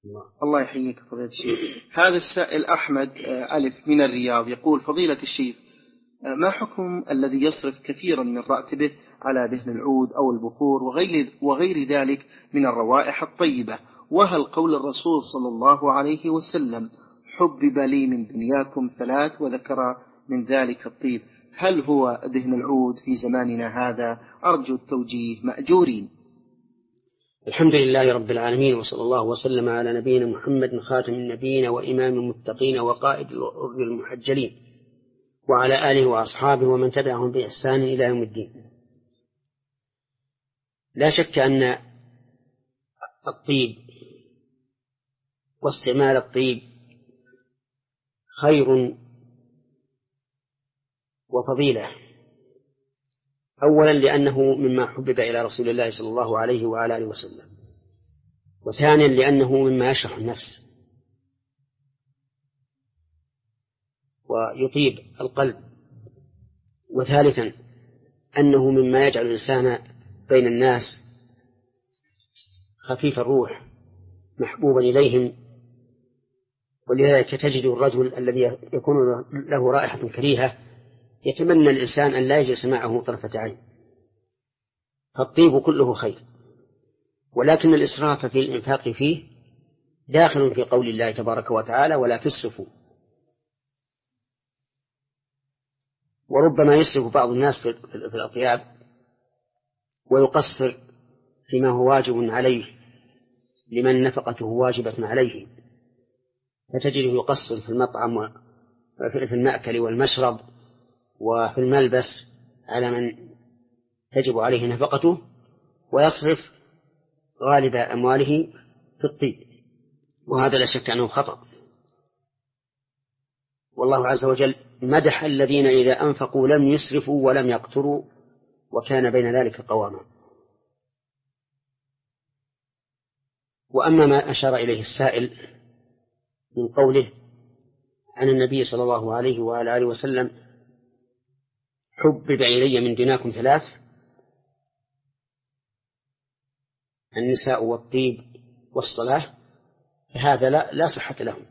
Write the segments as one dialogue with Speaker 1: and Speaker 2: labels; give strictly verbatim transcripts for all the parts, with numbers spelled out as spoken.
Speaker 1: الله,
Speaker 2: الله يحييك فضيلة الشيخ. هذا السائل أحمد ألف من الرياض يقول: فضيلة الشيخ، ما حكم الذي يصرف كثيرا من راتبه على دهن العود أو البخور وغير, وغير ذلك من الروائح الطيبة؟ وهل قول الرسول صلى الله عليه وسلم حبب لي من دنياكم ثلاث وذكر من ذلك الطيب، هل هو دهن العود في زماننا هذا؟ أرجو التوجيه مأجورين.
Speaker 1: الحمد لله رب العالمين، وصلى الله وسلم على نبينا محمد خاتم النبيين وإمام المتقين وقائد المحجلين وعلى آله وأصحابه ومن تبعهم بإحسان إلى يوم الدين. لا شك أن الطيب واستعمال الطيب خير وفضيلة، أولا لأنه مما حبب إلى رسول الله صلى الله عليه وعلى آله وسلم، وثانيا لأنه مما يشرح النفس ويطيب القلب، وثالثا أنه مما يجعل الإنسان بين الناس خفيف الروح محبوبا إليهم. ولذلك تجد الرجل الذي يكون له رائحة كريهة يتمنى الإنسان أن لا يجلس معه طرفة عين. فالطيب كله خير، ولكن الإسراف في الإنفاق فيه داخل في قول الله تبارك وتعالى: ولا تسرفوا. وربما يسرف بعض الناس في الأطياب ويقصر فيما هو واجب عليه لمن نفقته واجبة عليه، فتجده يقصر في المطعم وفي المأكل والمشرب وفي الملبس على من تجب عليه نفقته، ويصرف غالب أمواله في الطيب، وهذا لا شك أنه خطأ. والله عز وجل مدح الذين إذا أنفقوا لم يسرفوا ولم يقتروا وكان بين ذلك قواما. وأما ما أشار إليه السائل من قوله عن النبي صلى الله عليه وعلى آله وسلم: حبب إلي من دنياكم ثلاث، النساء والطيب والصلاة، فهذا لا, لا صحة له.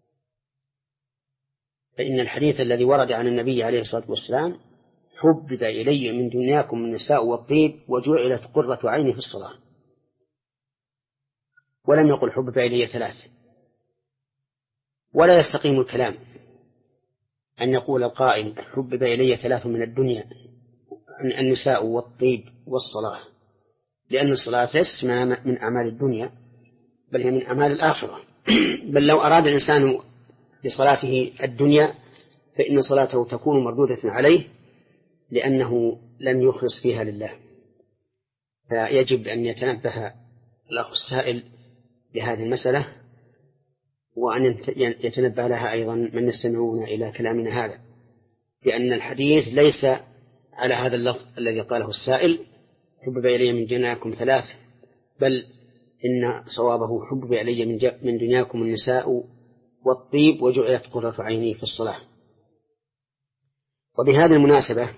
Speaker 1: فإن الحديث الذي ورد عن النبي عليه الصلاة والسلام: حبب إلي من دنياكم النساء والطيب وجعلت قرة عيني في الصلاة، ولم يقل حبب إلي ثلاث. ولا يستقيم الكلام أن يقول القائل: حبب إلي ثلاث من الدنيا، النساء والطيب والصلاة، لأن الصلاة ليست من أعمال الدنيا بل هي من أعمال الآخرة. بل لو أراد الإنسان بصلاته الدنيا فإن صلاته تكون مردودة عليه لأنه لم يخلص فيها لله. فيجب أن يتنبه الأخ السائل لهذه المسألة، وأن يتنبه لها أيضا من يستمعون إلى كلامنا هذا، لأن الحديث ليس على هذا اللفظ الذي قاله السائل: حبب إلي من دنياكم ثلاث، بل إن صوابه: حبب إلي من دنياكم النساء والطيب وجعلت قرة عيني في الصلاة. وبهذه المناسبة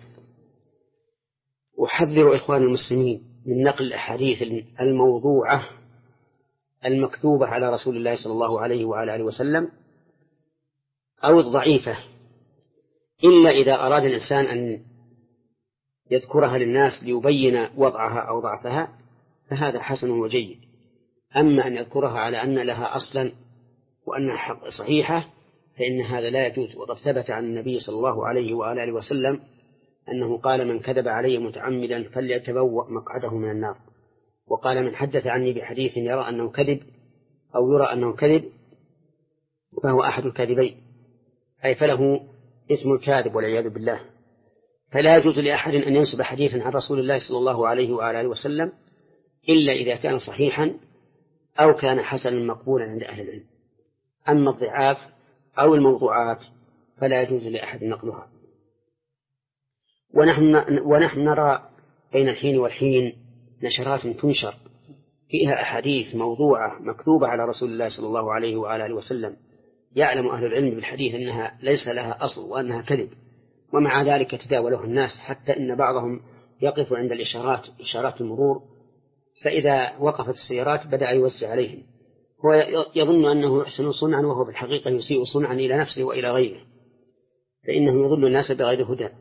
Speaker 1: أحذر إخوان المسلمين من نقل الأحاديث الموضوعة المكتوبة على رسول الله صلى الله عليه وعلى آله وسلم أو الضعيفة، إلا إذا أراد الإنسان أن يذكرها للناس ليبين وضعها أو ضعفها فهذا حسن وجيد. أما أن يذكرها على أن لها أصلا وأنها صحيحة فإن هذا لا يجوز. وقد ثبت عن النبي صلى الله عليه وعلى آله وسلم أنه قال: من كذب علي متعمدا فليتبوأ مقعده من النار. وقال: من حدث عني بحديث يرى أنه كذب أو يرى أنه كذب فهو أحد الكاذبين، أي فله اسم الكاذب والعياذ بالله. فلا يجوز لأحد أن ينسب حديثا عن رسول الله صلى الله عليه وعلى آله وسلم إلا إذا كان صحيحا أو كان حسنا مقبولا عند أهل العلم. أما الضعاف أو الموضوعات فلا يجوز لأحد نقلها. ونحن, ونحن نرى بين الحين والحين نشرات تنشر فيها أحاديث موضوعة مكتوبة على رسول الله صلى الله عليه وعلى آله وسلم، يعلم أهل العلم بالحديث أنها ليس لها أصل وأنها كذب، ومع ذلك تداولها الناس، حتى إن بعضهم يقف عند الإشارات إشارات المرور، فإذا وقفت السيارات بدأ يوزع عليهم هو يظن أنه يحسن صنعا وهو في الحقيقة يسيء صنعا إلى نفسه وإلى غيره، فإنه يضل الناس بغير هدى.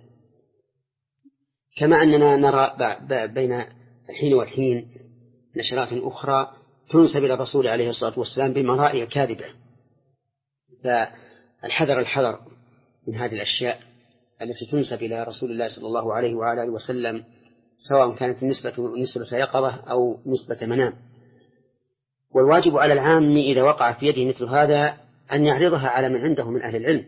Speaker 1: كما أننا نرى بين الحين والحين نشرات أخرى تنسب إلى الرسول عليه الصلاة والسلام بمرائي كاذبة، فالحذر الحذر من هذه الأشياء التي تنسب إلى رسول الله صلى الله عليه وعلى آله وسلم، سواء كانت النسبة نسبة يقظة أو نسبة منام. والواجب على العام إذا وقع في يده مثل هذا أن يعرضها على من عنده من أهل العلم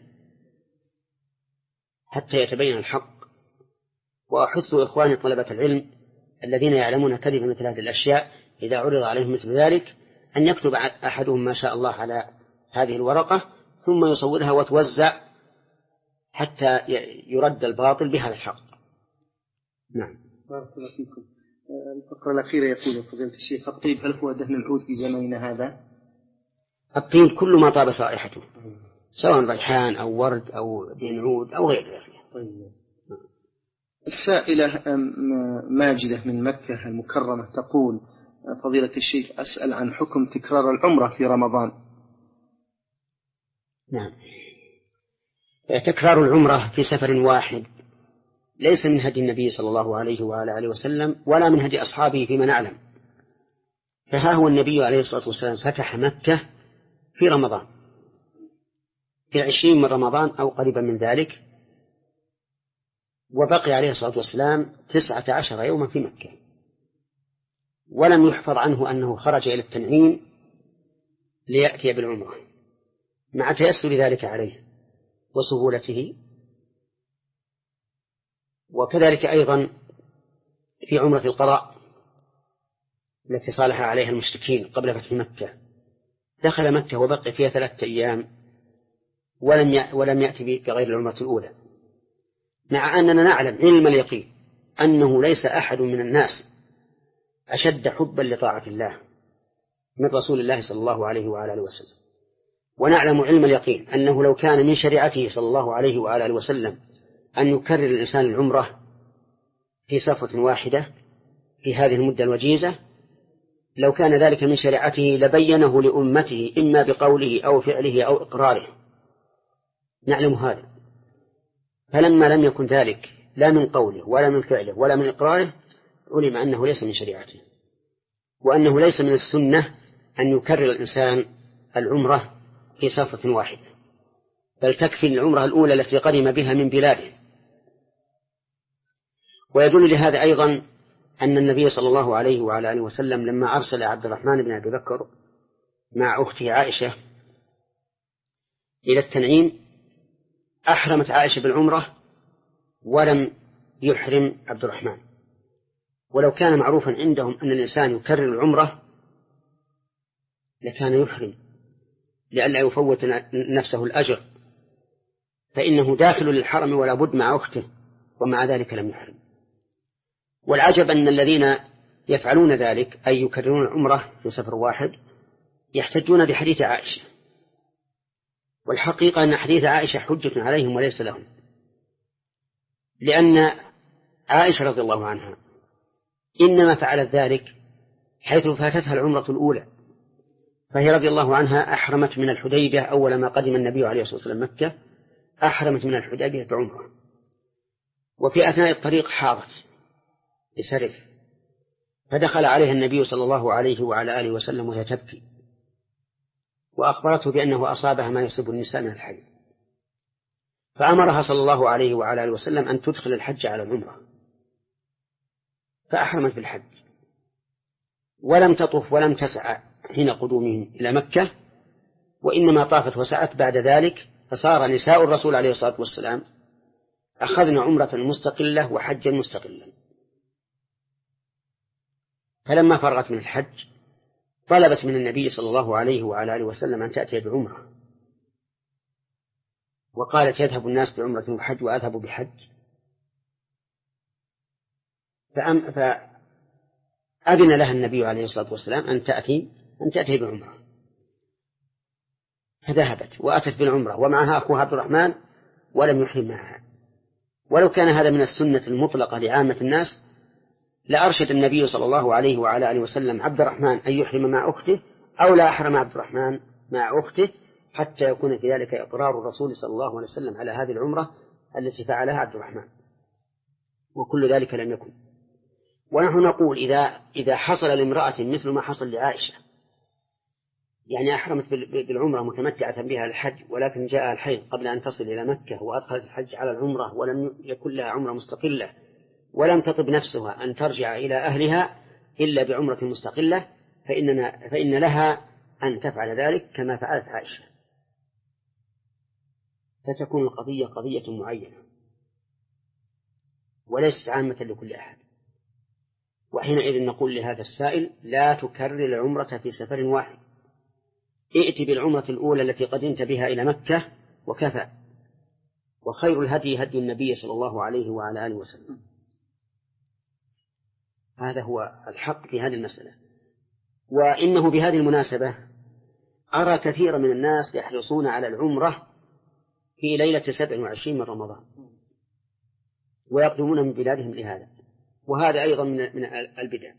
Speaker 1: حتى يتبين الحق. وأحث إخواني طلبة العلم الذين يعلمون كذب مثل هذه الأشياء إذا عرض عليهم مثل ذلك أن يكتب أحدهم ما شاء الله على هذه الورقة ثم يصورها وتوزع حتى يرد الباطل بهذا الحق. نعم.
Speaker 2: بارك الله فيكم. الفقرة الأخيرة يقول فضيلة الشيخ: الطيب هل هو دهن العود في زماننا هذا؟
Speaker 1: الطيب كل ما طاب رائحته، سواء ريحان أو ورد أو دهن عود أو غير ذلك.
Speaker 2: طيب. السائلة ماجدة من مكة المكرمة تقول: فضيلة الشيخ أسأل عن حكم تكرار العمرة في رمضان.
Speaker 1: نعم، تكرار العمرة في سفر واحد ليس من هدي النبي صلى الله عليه وعلى آله وسلم ولا من هدي أصحابه فيما نعلم. فها هو النبي عليه الصلاة والسلام فتح مكة في رمضان، في عشرين من رمضان أو قريبا من ذلك، وبقي عليه الصلاة والسلام تسعة عشر يوما في مكة، ولم يحفظ عنه أنه خرج إلى التنعيم ليأتي بالعمرة، مع تيسر ذلك عليه وسهولته. وكذلك أيضا في عمرة القضاء التي صالح عليها المشركين قبل فتح مكة، دخل مكة وبقي فيها ثلاثة أيام ولم ولم يأتي بغير العمرة الأولى، مع أننا نعلم علم اليقين أنه ليس أحد من الناس أشد حبا لطاعة الله من رسول الله صلى الله عليه وعلى آله وسلم. ونعلم علم اليقين أنه لو كان من شريعته صلى الله عليه وعلى آله وسلم أن يكرر الإنسان العمرة في سفرة واحدة في هذه المدة الوجيزة، لو كان ذلك من شريعته لبينه لأمته إما بقوله أو فعله أو إقراره، نعلم هذا. فلما لم يكن ذلك لا من قوله ولا من فعله ولا من إقراره، علم أنه ليس من شريعته، وأنه ليس من السنة أن يكرر الإنسان العمرة في سفرة واحدة، بل تكفي العمرة الأولى التي قدم بها من بلاده. ويدل لهذا أيضا أن النبي صلى الله عليه وعلى آله وسلم لما أرسل عبد الرحمن بن أبي بكر مع أخته عائشة إلى التنعيم، أحرمت عائشة بالعمرة ولم يحرم عبد الرحمن. ولو كان معروفا عندهم أن الإنسان يكرر العمرة لكان يحرم لئلا يفوت نفسه الأجر، فإنه داخل للحرم ولا بد مع أخته، ومع ذلك لم يحرم. والعجب أن الذين يفعلون ذلك أي يكررون العمرة في سفر واحد يحتجون بحديث عائشة، والحقيقة أن حديث عائشة حجة عليهم وليس لهم، لأن عائشة رضي الله عنها إنما فعلت ذلك حيث فاتتها العمرة الأولى، فهي رضي الله عنها أحرمت من الحديبية أول ما قدم النبي عليه الصلاة والسلام مكة، أحرمت من الحديبية بعمرة، وفي أثناء الطريق حاضت بسرف، فدخل عليها النبي صلى الله عليه وعلى آله وسلم وهي تبكي، وأخبرته بأنه أصابها ما يصيب النساء من الحج، فأمرها صلى الله عليه وعلى آله وسلم أن تدخل الحج على العمرة، فأحرمت بالحج ولم تطف ولم تسعى حين قدومهم إلى مكة، وإنما طافت وسعت بعد ذلك. فصار نساء الرسول عليه الصلاة والسلام أخذن عمرة مستقلة وحجا مستقلا. فلما فرغت من الحج طلبت من النبي صلى الله عليه وعلى آله وسلم أن تأتي بعمرة، وقالت يذهب الناس بعمرة وحج وأذهب بحج، فأم فأذن لها النبي عليه الصلاة والسلام أن تأتي أن تأتي بعمرة، فذهبت وأتت بالعمرة ومعها أخوها عبد الرحمن ولم يحرم معها. ولو كان هذا من السنة المطلقة لعامة الناس لأرشد النبي صلى الله عليه وعلى آله وسلم عبد الرحمن أن يحرم مع أخته أو لا أحرم عبد الرحمن مع أخته حتى يكون في ذلك إقرار الرسول صلى الله عليه وسلم على هذه العمرة التي فعلها عبد الرحمن، وكل ذلك لم يكن. ونحن نقول إذا إذا حصل لامرأة مثل ما حصل لعائشة، يعني أحرمت بالعمرة متمتعة بها الحج، ولكن جاء الحيض قبل أن تصل إلى مكة وأدخلت الحج على العمرة ولم يكن لها عمرة مستقلة، ولم تطب نفسها أن ترجع إلى أهلها إلا بعمرة مستقلة، فإننا فإن لها أن تفعل ذلك كما فعلت عائشة، فتكون القضية قضية معينة وليست عامة لكل أحد. وحينئذ نقول لهذا السائل: لا تكرر العمرة في سفر واحد، ائت بالعمرة الأولى التي قدمت بها إلى مكة وكفى، وخير الهدي هدي النبي صلى الله عليه وعلى آله وسلم. هذا هو الحق في هذه المسألة. وإنه بهذه المناسبة أرى كثيرا من الناس يحرصون على العمرة في ليلة سبع وعشرين من رمضان ويقدمون من بلادهم لهذا، وهذا أيضا من البدع،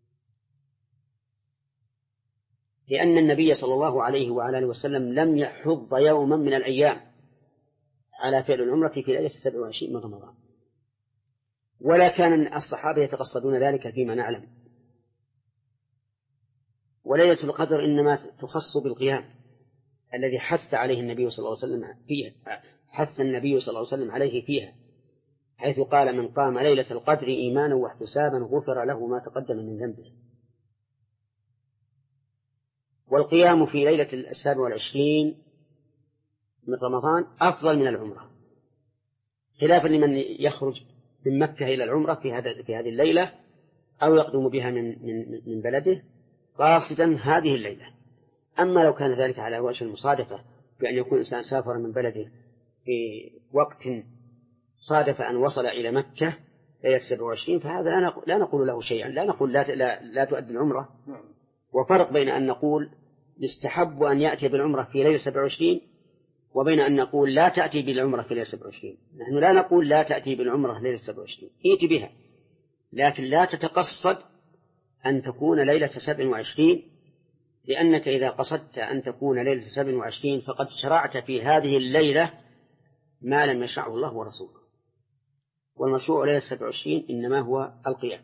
Speaker 1: لأن النبي صلى الله عليه وعلى آله وسلم لم يحض يوما من الأيام على فعل العمرة في ليلة سبع وعشرين من رمضان، ولا كان الصحابة يتقصدون ذلك فيما نعلم. وليلة القدر إنما تخص بالقيام الذي حث عليه النبي صلى الله عليه وسلم فيها، حث النبي صلى الله عليه وسلم عليه فيها، حيث قال: من قام ليلة القدر إيمانا واحتسابا غفر له ما تقدم من ذنبه. والقيام في ليلة السابع والعشرين من رمضان أفضل من العمرة، خلافا لمن يخرج من مكة إلى العمرة في هذا في هذه الليلة أو يقدم بها من من من بلده قاصدا هذه الليلة. أما لو كان ذلك على وجه المصادفة، بأن يكون إنسان سافر من بلده في وقت صادف أن وصل إلى مكة ليلة سبع وعشرين، فهذا لا نقول له شيئا، لا نقول لا لا, لا تؤدي العمرة. وفرق بين أن نقول يستحب أن يأتي بالعمرة في ليلة سبع وعشرين وبين أن نقول لا تأتي بالعمرة في ليلة سبع وعشرين. نحن لا نقول لا تأتي بالعمرة ليلة سبع وعشرين، ائت بها، لكن لا تتقصد أن تكون ليلة سبع وعشرين، لأنك إذا قصدت أن تكون ليلة سبع وعشرين فقد شرعت في هذه الليلة ما لم يشرعه الله ورسوله، والمشروع ليلة سبع وعشرين إنما هو القيام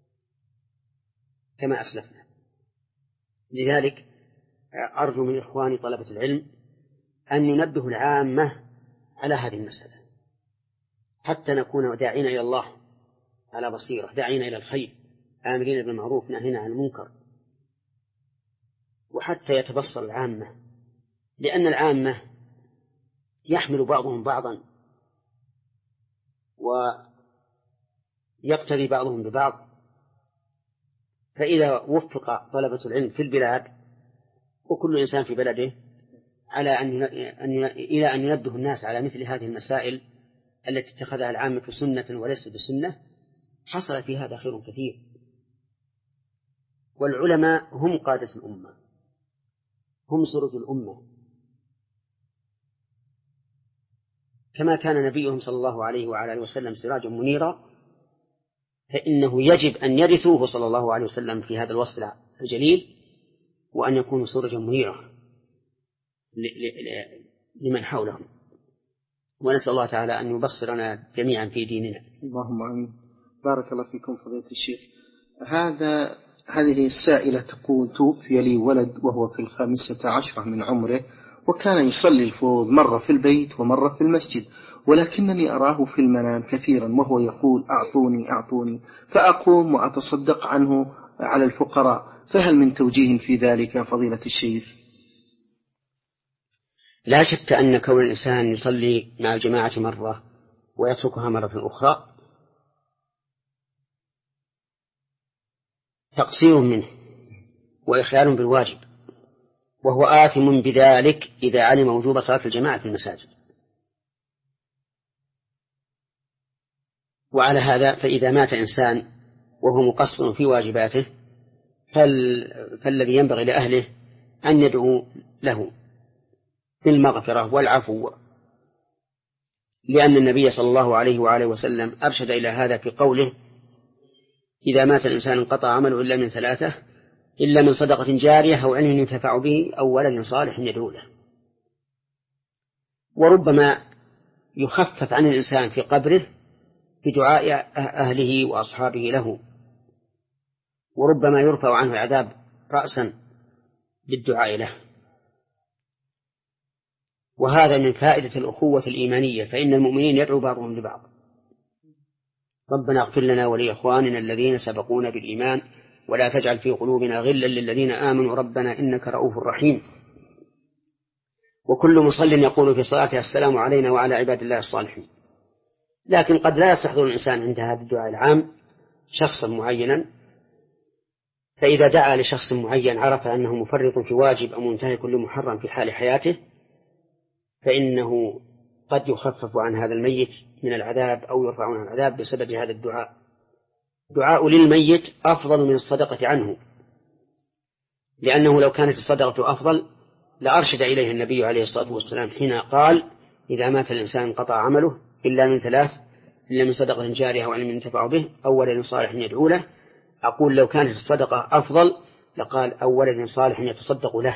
Speaker 1: كما أسلفنا. لذلك أرجو من إخواني طلبة العلم أن ينبهوا العامة على هذه المسألة، حتى نكون داعين إلى الله على بصيرة، داعين إلى الخير، آمرين بالمعروف ناهين عن المنكر، وحتى يتبصر العامة، لأن العامة يحمل بعضهم بعضا ويقتدي بعضهم ببعض. فإذا وفق طلبة العلم في البلاد وكل إنسان في بلده على أن إلى أن ينبه الناس على مثل هذه المسائل التي اتخذها العامة سنة وليست بسنة، حصل في هذا خير كثير. والعلماء هم قادة الأمة، هم سرج الأمة، كما كان نبيهم صلى الله عليه وعلى آله وسلم سراجا منيرا، فإنه يجب أن يرثوه صلى الله عليه وسلم في هذا الوصف الجليل، وأن يكونوا سرجا منيرا لمن حولهم. ونسأل الله تعالى أن يبصرنا جميعا في ديننا.
Speaker 2: اللهم آمين. بارك الله فيكم فضيلة الشيخ. هذا هذه السائلة تقول: توفي لي ولد وهو في الخامسة عشرة من عمره، وكان يصلي الفروض مرة في البيت ومرة في المسجد، ولكنني أراه في المنام كثيرا وهو يقول: أعطوني أعطوني، فأقوم وأتصدق عنه على الفقراء، فهل من توجيه في ذلك فضيلة الشيخ؟
Speaker 1: لا شك أن كون الإنسان يصلي مع الجماعة مرة ويتركها مرة أخرى تقصير منه وإخلال بالواجب، وهو آثم بذلك إذا علم وجوب صلاة الجماعة في المساجد. وعلى هذا فإذا مات إنسان وهو مقصر في واجباته فال... فالذي ينبغي لأهله أن يدعو له بالمغفرة والعفو، لأن النبي صلى الله عليه وآله وسلم أرشد إلى هذا في قوله: إذا مات الإنسان انقطع عمله إلا من ثلاثة: إلا من صدقة جارية أو علم ينتفع به أو ولد صالح يدعو له. وربما يخفف عن الإنسان في قبره بدعاء أهله وأصحابه له، وربما يرفع عنه العذاب رأسا بالدعاء له. وهذا من فائدة الأخوة الإيمانية، فإن المؤمنين يدعو بعضهم لبعض: ربنا اغفر لنا ولإخواننا الذين سبقونا بالإيمان ولا تجعل في قلوبنا غلا للذين آمنوا ربنا إنك رؤوف رحيم. وكل مصل يقول في صلاته: السلام علينا وعلى عباد الله الصالحين. لكن قد لا يستحضر الإنسان عند هذا الدعاء العام شخصا معينا، فإذا دعا لشخص معين عرف أنه مفرط في واجب أو منتهك لمحرم في حال حياته، فإنه قد يخفف عن هذا الميت من العذاب أو يرفع عنه العذاب بسبب هذا الدعاء. دعاء للميت أفضل من الصدقة عنه، لأنه لو كانت الصدقة أفضل لأرشد إليه النبي عليه الصلاة والسلام حين قال: إذا مات الإنسان انقطع عمله إلا من ثلاث: إلا من صدقة جارية أو علم ينتفع به أو ولد صالح يدعو له. أقول لو كانت الصدقة أفضل لقال: أو ولد صالح يتصدق له،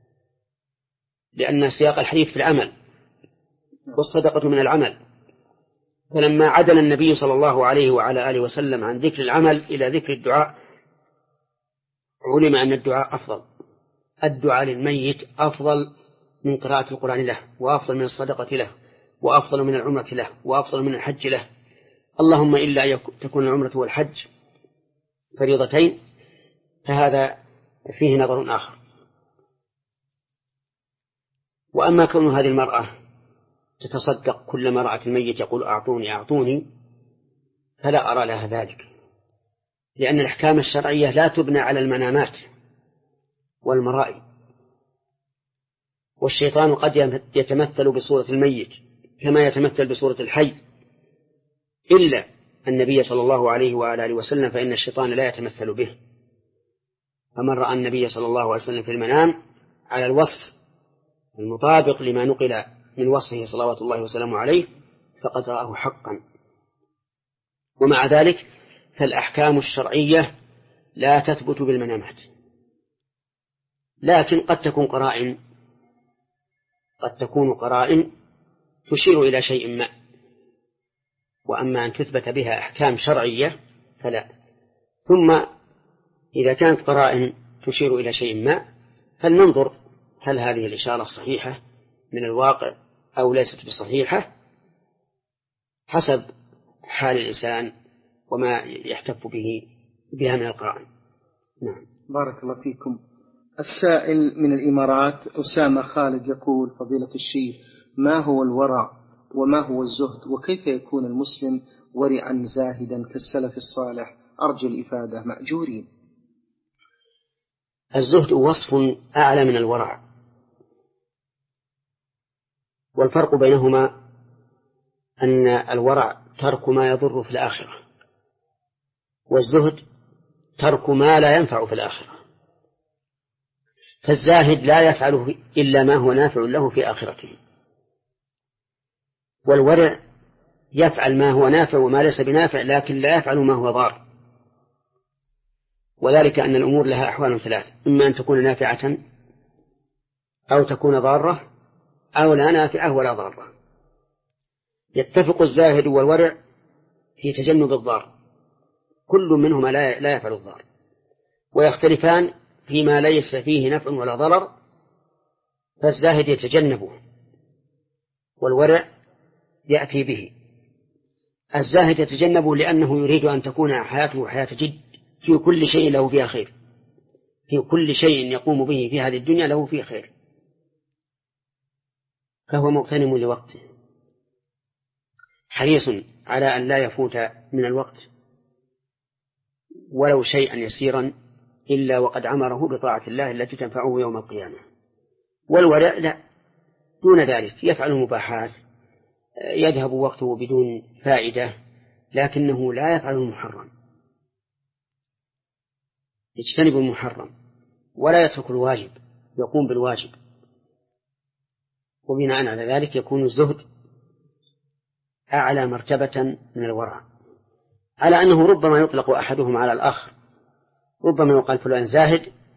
Speaker 1: لأن سياق الحديث في العمل والصدقة من العمل. فلما عدل النبي صلى الله عليه وعلى آله وسلم عن ذكر العمل إلى ذكر الدعاء علم أن الدعاء أفضل. الدعاء للميت أفضل من قراءة القرآن له، وأفضل من الصدقة له، وأفضل من العمرة له، وأفضل من الحج له، اللهم إلا تكون العمرة والحج فريضتين، فهذا فيه نظر آخر. وأما كون هذه المرأة تتصدق كلما رأت الميت يقول: أعطوني أعطوني، فلا أرى لها ذلك، لأن الأحكام الشرعية لا تبنى على المنامات والمرائي. والشيطان قد يتمثل بصورة الميت كما يتمثل بصورة الحي، إلا النبي صلى الله عليه وآله وسلم فإن الشيطان لا يتمثل به. فمن رأى النبي صلى الله عليه وسلم في المنام على الوصف المطابق لما نقل من وصفه صلوات الله وسلامه عليه فقد رآه حقا. ومع ذلك فالأحكام الشرعية لا تثبت بالمنامات، لكن قد تكون قرائن قد تكون قرائن تشير إلى شيء ما. وأما أن تثبت بها أحكام شرعية فلا. ثم إذا كانت قرائن تشير إلى شيء ما فلننظر هل هذه الإشارة صحيحة من الواقع أو ليست بصحيحة حسب حال الإنسان وما يحتف به بها من القرائن. نعم.
Speaker 2: بارك الله فيكم. السائل من الإمارات أسامة خالد يقول: فضيلة الشيخ، ما هو الورع وما هو الزهد، وكيف يكون المسلم ورعا زاهدا كالسلف الصالح؟ أرجو الإفادة مأجورين.
Speaker 1: الزهد وصف أعلى من الورع، والفرق بينهما أن الورع ترك ما يضر في الآخرة، والزهد ترك ما لا ينفع في الآخرة. فالزاهد لا يفعل إلا ما هو نافع له في آخرته، والورع يفعل ما هو نافع وما ليس بنافع لكن لا يفعل ما هو ضار. وذلك أن الأمور لها أحوال ثلاث: إما أن تكون نافعة أو تكون ضارة أو لا نافعة ولا ضارة. يتفق الزاهد والورع في تجنب الضار، كل منهما لا يفعل الضار، ويختلفان فيما ليس فيه نفع ولا ضرر، فالزاهد يتجنبه والورع يأتي به. الزاهد يتجنبه لأنه يريد أن تكون حياته حياة جد، في كل شيء له فيها خير، في كل شيء يقوم به في هذه الدنيا له فيه خير، فهو مغتنم لوقته، حريص على أن لا يفوت من الوقت ولو شيئا يسيرا إلا وقد عمره بطاعة الله التي تنفعه يوم القيامة. والورع لا، دون ذلك يفعل المباحات، يذهب وقته بدون فائدة، لكنه لا يفعل المحرم، يجتنب المحرم ولا يترك الواجب، يقوم بالواجب. وبناء على ذلك يكون الزهد أعلى مرتبة من الورع، على أنه ربما يطلق أحدهم على الآخر. ربما يقال فلان زاهد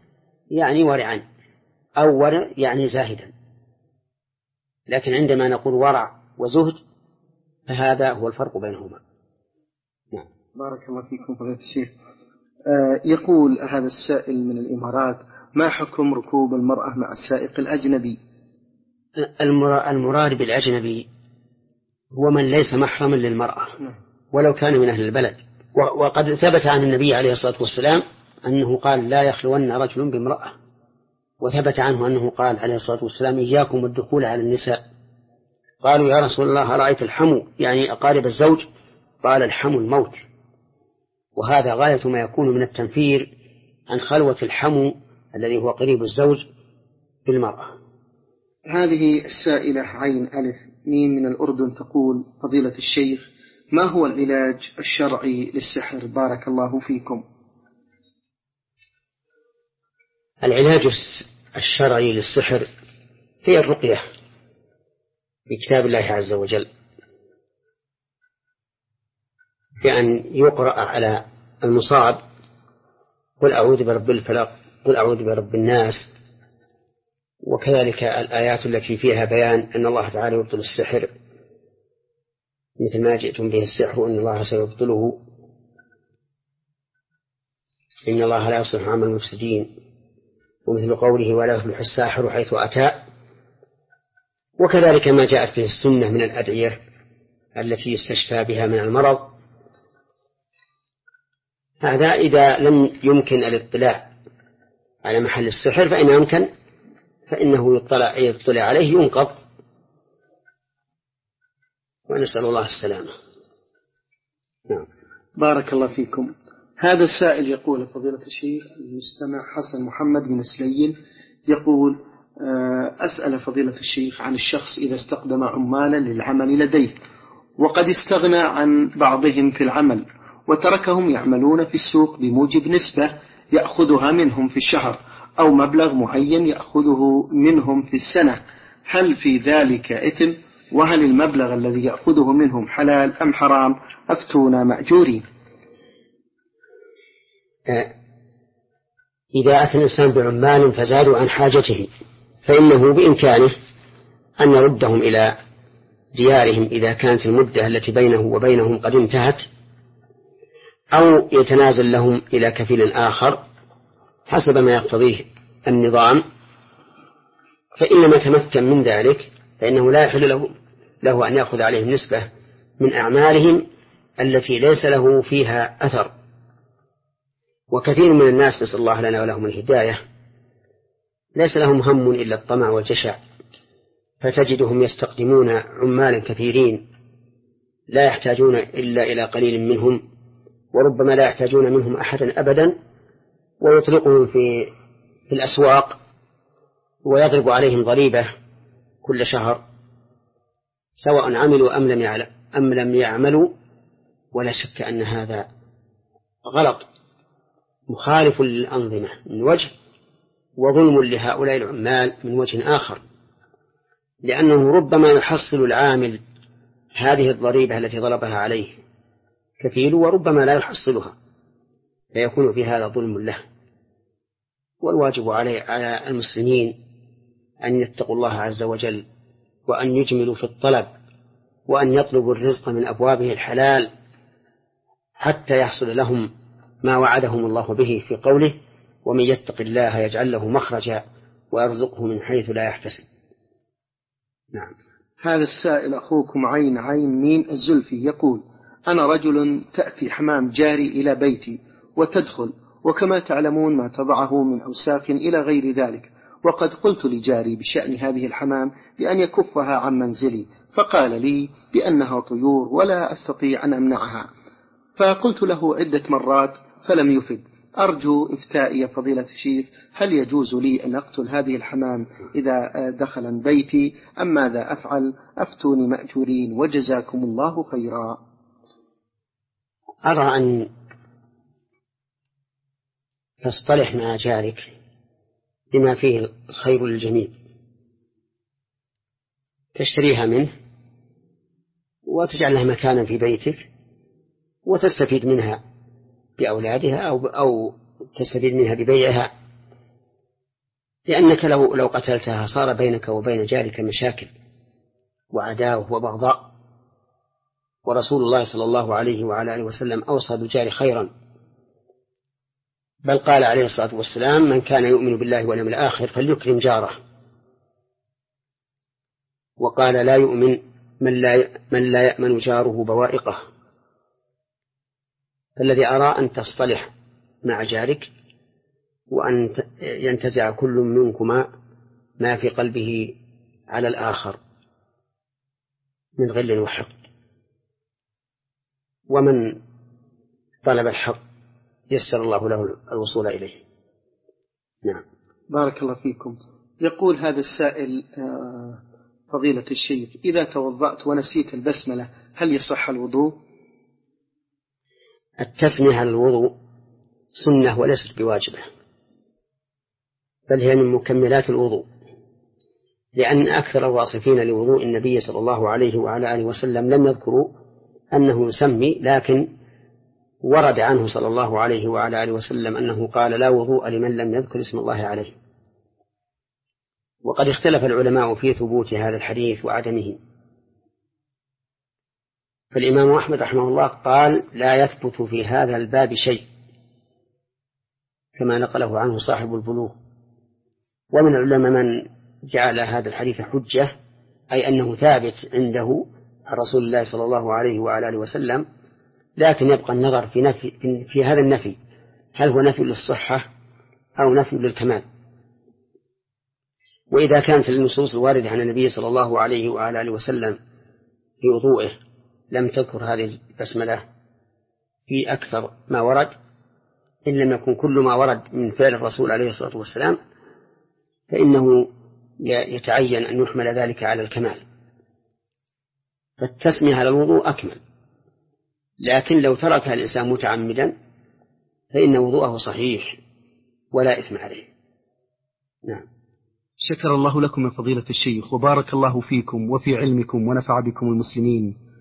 Speaker 1: يعني ورعا، أو ورع يعني زاهدا، لكن عندما نقول ورع وزهد فهذا هو الفرق بينهما.
Speaker 2: نعم. بارك الله فيكم فضيلة الشيخ. آه يقول هذا السائل من الإمارات: ما حكم ركوب المرأة مع السائق الأجنبي؟
Speaker 1: المراد بالأجنبي هو من ليس محرما للمرأة ولو كان من أهل البلد، وقد ثبت عن النبي عليه الصلاة والسلام أنه قال: لا يخلون رجل بامرأة. وثبت عنه أنه قال عليه الصلاة والسلام: إياكم الدخول على النساء. قالوا: يا رسول الله رأيت الحمو، يعني أقارب الزوج؟ قال: الحمو الموت. وهذا غاية ما يكون من التنفير عن خلوة الحمو الذي هو قريب الزوج بالمرأة.
Speaker 2: هذه السائلة عين ألف ميم من الأردن تقول: فضيلة الشيخ، ما هو العلاج الشرعي للسحر؟ بارك الله فيكم.
Speaker 1: العلاج الشرعي للسحر هي الرقية في كتاب الله عز وجل، بأن يقرأ على المصاب: قل أعوذ برب الفلق، قل أعوذ برب الناس. وكذلك الآيات التي فيها بيان أن الله تعالى يبطل السحر، مثل ما جئتم به السحر إن الله سيبطله، إن الله لا يصلح عمل المفسدين، ومثل قوله: ولا يفلح الساحر حيث أتى. وكذلك ما جاءت به السنة من الأدعية التي يستشفى بها من المرض. هذا إذا لم يمكن الاطلاع على محل السحر، فإن يمكن فإنه يطلع, يطلع عليه ينقض، ونسأل الله السلامة.
Speaker 2: نعم. بارك الله فيكم. هذا السائل يقول: فضيلة الشيخ، المستمع حسن محمد من سليل يقول: أسأل فضيلة الشيخ عن الشخص إذا استخدم عمالا للعمل لديه، وقد استغنى عن بعضهم في العمل وتركهم يعملون في السوق بموجب نسبة يأخذها منهم في الشهر أو مبلغ معين يأخذه منهم في السنة، هل في ذلك إثم؟ وهل المبلغ الذي يأخذه منهم حلال أم حرام؟ أفتونا مأجورين.
Speaker 1: إذا أتى الإنسان بعمال فزادوا عن حاجته فإنه بإمكانه أن يردهم إلى ديارهم إذا كانت المدة التي بينه وبينهم قد انتهت، أو يتنازل لهم إلى كفيل آخر حسب ما يقتضيه النظام. فإن لم يتمكن من ذلك فإنه لا يحل له, له أن يأخذ عليهم نسبة من أعمالهم التي ليس له فيها أثر. وكثير من الناس، نسأل الله لنا ولهم الهداية، ليس لهم هم إلا الطمع والجشع، فتجدهم يستقدمون عمالا كثيرين لا يحتاجون إلا إلى قليل منهم، وربما لا يحتاجون منهم أحدا أبدا، ويطلقهم في, في الأسواق ويضرب عليهم ضريبة كل شهر سواء عملوا أم لم يعملوا, أم لم يعملوا. ولا شك أن هذا غلط مخالف للأنظمة من وجه، وظلم لهؤلاء العمال من وجه آخر، لأنه ربما يحصل العامل هذه الضريبة التي ضربها عليه كفيل، وربما لا يحصلها، فيكون في هذا ظلم له. والواجب عليه على المسلمين أن يتقوا الله عز وجل، وأن يجملوا في الطلب، وأن يطلبوا الرزق من أبوابه الحلال حتى يحصل لهم ما وعدهم الله به في قوله: ومن يتق الله يجعل له مخرجا ويرزقه من حيث لا يحتسب.
Speaker 2: نعم. هذا السائل أخوكم عين عين ميم الزلفي يقول: أنا رجل تأتي حمام جاري إلى بيتي وتدخل، وكما تعلمون ما تضعه من أوساخ إلى غير ذلك، وقد قلت لجاري بشأن هذه الحمام بأن يكفها عن منزلي، فقال لي بأنها طيور ولا أستطيع أن أمنعها، فقلت له عدة مرات فلم يفد. أرجو إفتائي فضيلة الشيخ، هل يجوز لي أن أقتل هذه الحمام إذا دخل بيتي أم ماذا أفعل؟ أفتوني مأجورين وجزاكم الله خيرا.
Speaker 1: أرى أن تصطلح مع جارك بما فيه الخير للجميع، تشتريها منه وتجعل لها مكانا في بيتك وتستفيد منها بأولادها أو, أو تستفيد منها ببيعها، لأنك لو لو قتلتها صار بينك وبين جارك مشاكل وعداوة وبغضاء، ورسول الله صلى الله عليه وعلى آله وسلم أوصى بالجار خيرا، بل قال عليه الصلاة والسلام: من كان يؤمن بالله واليوم الآخر فليكرم جاره. وقال: لا يؤمن من لا من لا يأمن جاره بوائقه. فالذي أرى أن تصطلح مع جارك، وأن ينتزع كل منكما ما في قلبه على الآخر من غل وحقد، ومن طلب الحق يسر الله له الوصول إليه. نعم.
Speaker 2: بارك الله فيكم. يقول هذا السائل: فضيلة الشيخ، إذا توضأت ونسيت البسملة هل يصح الوضوء؟
Speaker 1: التسمية على الوضوء سنة وليست بواجبة، بل هي من مكملات الوضوء، لأن أكثر الواصفين لوضوء النبي صلى الله عليه وعلى آله وسلم لم يذكروا أنه يسمي، لكن ورد عنه صلى الله عليه وعلى آله وسلم أنه قال: لا وضوء لمن لم يذكر اسم الله عليه. وقد اختلف العلماء في ثبوت هذا الحديث وعدمه، فالإمام أحمد رحمه الله قال: لا يثبت في هذا الباب شيء، كما نقله عنه صاحب البلوغ. ومن العلماء من جعل هذا الحديث حجة، أي أنه ثابت عنده عن رسول الله صلى الله عليه وعلى آله وسلم، لكن يبقى النظر في, نفي في هذا النفي، هل هو نفي للصحة أو نفي للكمال. وإذا كانت النصوص الواردة عن النبي صلى الله عليه وعلى آله وسلم في وضوئه لم تذكر هذه البسملة في أكثر ما ورد، إن لم يكن كل ما ورد من فعل الرسول عليه الصلاة والسلام، فإنه يتعين أن يحمل ذلك على الكمال، فالتسمية على الوضوء أكمل. لكن لو تركها الإنسان متعمدا فإن وضوءه صحيح ولا إثم عليه. نعم.
Speaker 2: شكر الله لكم يا فضيلة الشيخ، وبارك الله فيكم وفي علمكم ونفع بكم المسلمين.